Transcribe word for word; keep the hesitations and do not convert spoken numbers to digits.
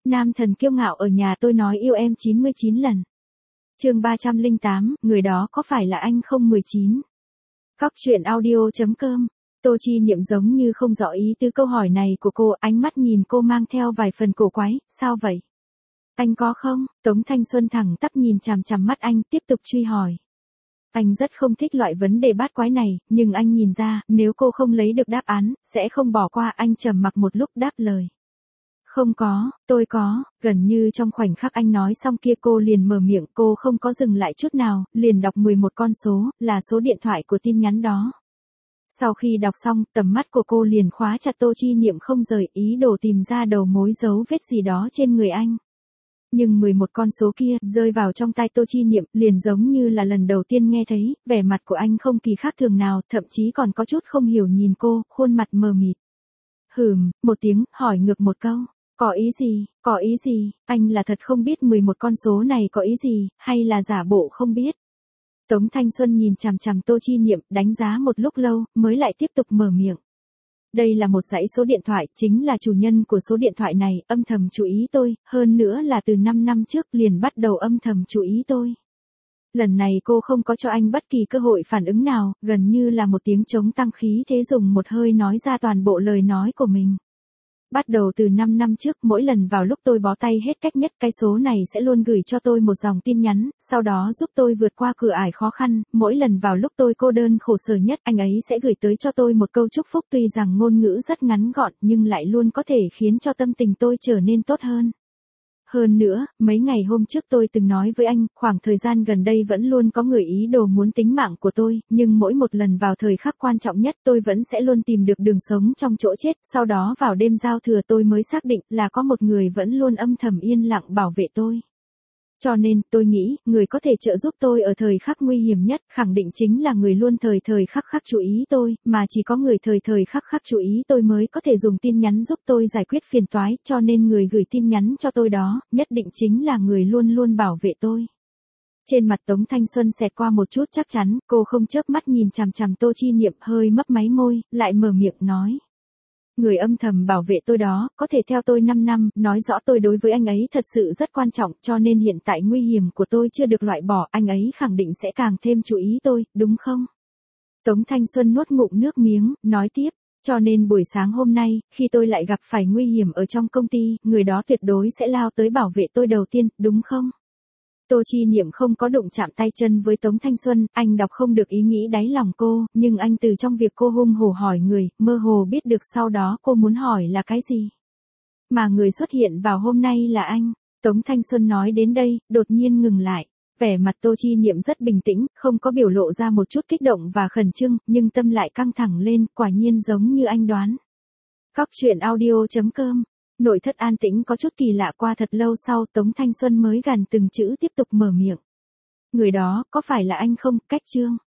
Nam thần kiêu ngạo ở nhà tôi nói yêu em chín mươi chín lần. Chương ba trăm lẻ tám, người đó có phải là anh không mười chín. Cóc truyện audio chấm com. Tô Chi Niệm giống như không rõ ý tứ câu hỏi này của cô, ánh mắt nhìn cô mang theo vài phần cổ quái, sao vậy? Anh có không? Tống Thanh Xuân thẳng tắp nhìn chằm chằm mắt anh, tiếp tục truy hỏi. Anh rất không thích loại vấn đề bát quái này, nhưng anh nhìn ra, nếu cô không lấy được đáp án, sẽ không bỏ qua. Anh trầm mặc một lúc đáp lời. Không có, tôi có. Gần như trong khoảnh khắc anh nói xong kia cô liền mở miệng, cô không có dừng lại chút nào, liền đọc mười một con số, là số điện thoại của tin nhắn đó. Sau khi đọc xong, tầm mắt của cô liền khóa chặt Tô Chi Niệm không rời, ý đồ tìm ra đầu mối dấu vết gì đó trên người anh. Nhưng mười một con số kia rơi vào trong tai Tô Chi Niệm liền giống như là lần đầu tiên nghe thấy, vẻ mặt của anh không kỳ khác thường nào, thậm chí còn có chút không hiểu nhìn cô, khuôn mặt mờ mịt. Hừm, một tiếng, hỏi ngược một câu. Có ý gì, có ý gì, anh là thật không biết mười một con số này có ý gì, hay là giả bộ không biết. Tống Thanh Xuân nhìn chằm chằm Tô Chi Niệm, đánh giá một lúc lâu, mới lại tiếp tục mở miệng. Đây là một dãy số điện thoại, chính là chủ nhân của số điện thoại này, âm thầm chú ý tôi, hơn nữa là từ năm năm trước liền bắt đầu âm thầm chú ý tôi. Lần này cô không có cho anh bất kỳ cơ hội phản ứng nào, gần như là một tiếng trống tăng khí thế dùng một hơi nói ra toàn bộ lời nói của mình. Bắt đầu từ năm năm trước, mỗi lần vào lúc tôi bó tay hết cách nhất, cái số này sẽ luôn gửi cho tôi một dòng tin nhắn, sau đó giúp tôi vượt qua cửa ải khó khăn, mỗi lần vào lúc tôi cô đơn khổ sở nhất, anh ấy sẽ gửi tới cho tôi một câu chúc phúc, tuy rằng ngôn ngữ rất ngắn gọn, nhưng lại luôn có thể khiến cho tâm tình tôi trở nên tốt hơn. Hơn nữa, mấy ngày hôm trước tôi từng nói với anh, khoảng thời gian gần đây vẫn luôn có người ý đồ muốn tính mạng của tôi, nhưng mỗi một lần vào thời khắc quan trọng nhất tôi vẫn sẽ luôn tìm được đường sống trong chỗ chết, sau đó vào đêm giao thừa tôi mới xác định là có một người vẫn luôn âm thầm yên lặng bảo vệ tôi. Cho nên, tôi nghĩ, người có thể trợ giúp tôi ở thời khắc nguy hiểm nhất, khẳng định chính là người luôn thời thời khắc khắc chú ý tôi, mà chỉ có người thời thời khắc khắc chú ý tôi mới có thể dùng tin nhắn giúp tôi giải quyết phiền toái, cho nên người gửi tin nhắn cho tôi đó, nhất định chính là người luôn luôn bảo vệ tôi. Trên mặt Tống Thanh Xuân xẹt qua một chút chắc chắn, cô không chớp mắt nhìn chằm chằm Tô Chi Niệm, hơi mấp máy môi, lại mở miệng nói. Người âm thầm bảo vệ tôi đó, có thể theo tôi năm năm, nói rõ tôi đối với anh ấy thật sự rất quan trọng, cho nên hiện tại nguy hiểm của tôi chưa được loại bỏ, anh ấy khẳng định sẽ càng thêm chú ý tôi, đúng không? Tống Thanh Xuân nuốt ngụm nước miếng, nói tiếp, cho nên buổi sáng hôm nay, khi tôi lại gặp phải nguy hiểm ở trong công ty, người đó tuyệt đối sẽ lao tới bảo vệ tôi đầu tiên, đúng không? Tô Chi Niệm không có đụng chạm tay chân với Tống Thanh Xuân, anh đọc không được ý nghĩ đáy lòng cô, nhưng anh từ trong việc cô hung hổ hỏi người, mơ hồ biết được sau đó cô muốn hỏi là cái gì. Mà người xuất hiện vào hôm nay là anh. Tống Thanh Xuân nói đến đây, đột nhiên ngừng lại. Vẻ mặt Tô Chi Niệm rất bình tĩnh, không có biểu lộ ra một chút kích động và khẩn trương, nhưng tâm lại căng thẳng lên, quả nhiên giống như anh đoán. Cóc truyện audio chấm com. Nội thất an tĩnh có chút kỳ lạ, qua thật lâu sau Tống Thanh Xuân mới gằn từng chữ tiếp tục mở miệng. Người đó, có phải là anh không? Cách chương.